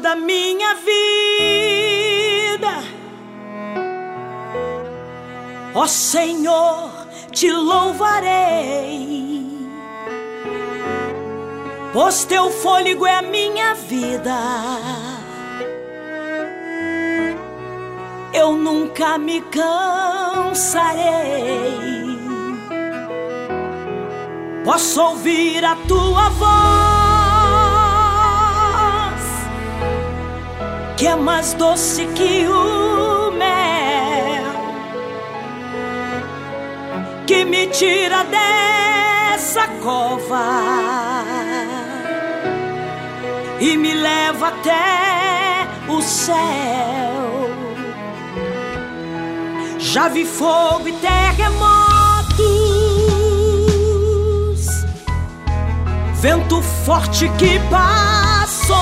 toda a minha vida. Ó Senhor, te louvarei, pois teu fôlego é a minha vida. Eu nunca me cansarei. Posso ouvir a tua voz, que é mais doce que o mel, que me tira dessa cova e me leva até o céu. Já vi fogo e terremotos, vento forte que passou.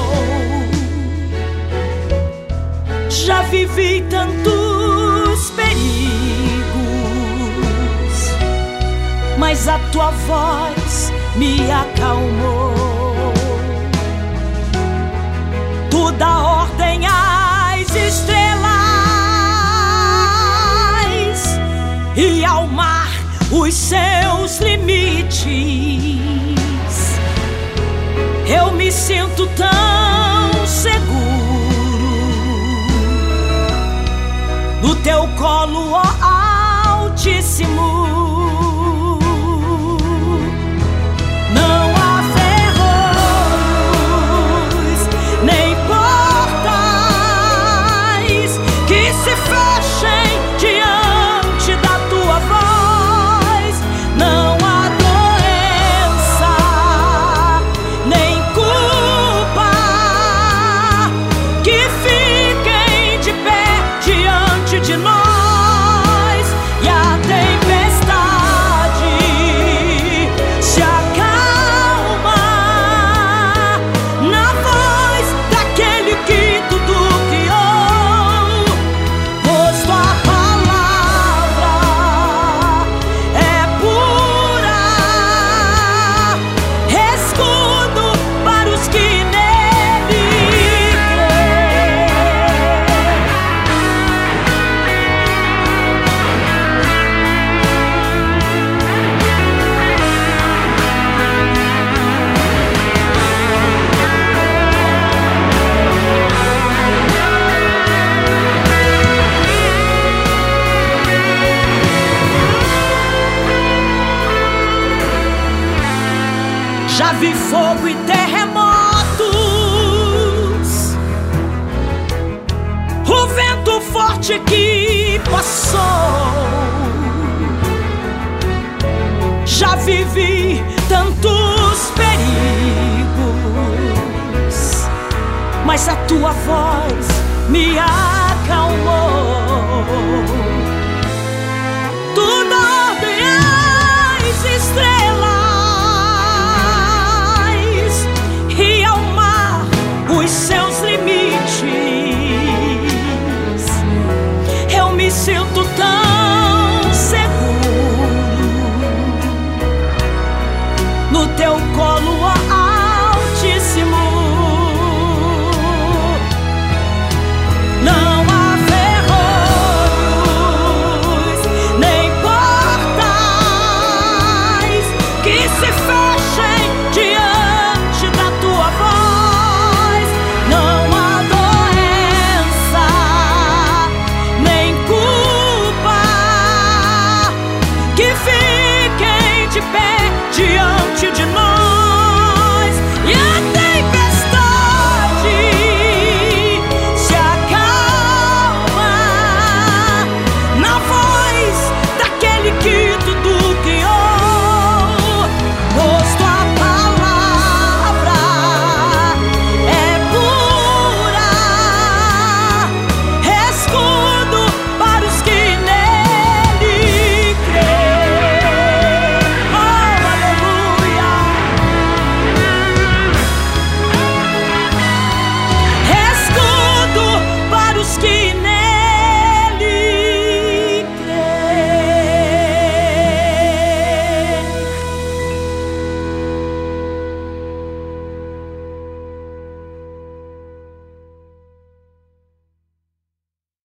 Já vivi tantos perigos, mas a tua voz me acalmou. Tu dá ordem às estrelas e ao mar os seus limites. Eu me sinto tão seguro no teu colo, ó Altíssimo. Não há ferrolhos nem portais que se fechem diante da tua voz. Não há doença nem culpa que fiquem de pé diante de nós. E a tempestade se acalma na voz daquele que tudo criou, pois tua palavra é pura, escudo para os que nele creem. Já vi fogo e terremotos, o vento forte que passou. Já vivi tantos perigos, mas a tua voz me acalmou.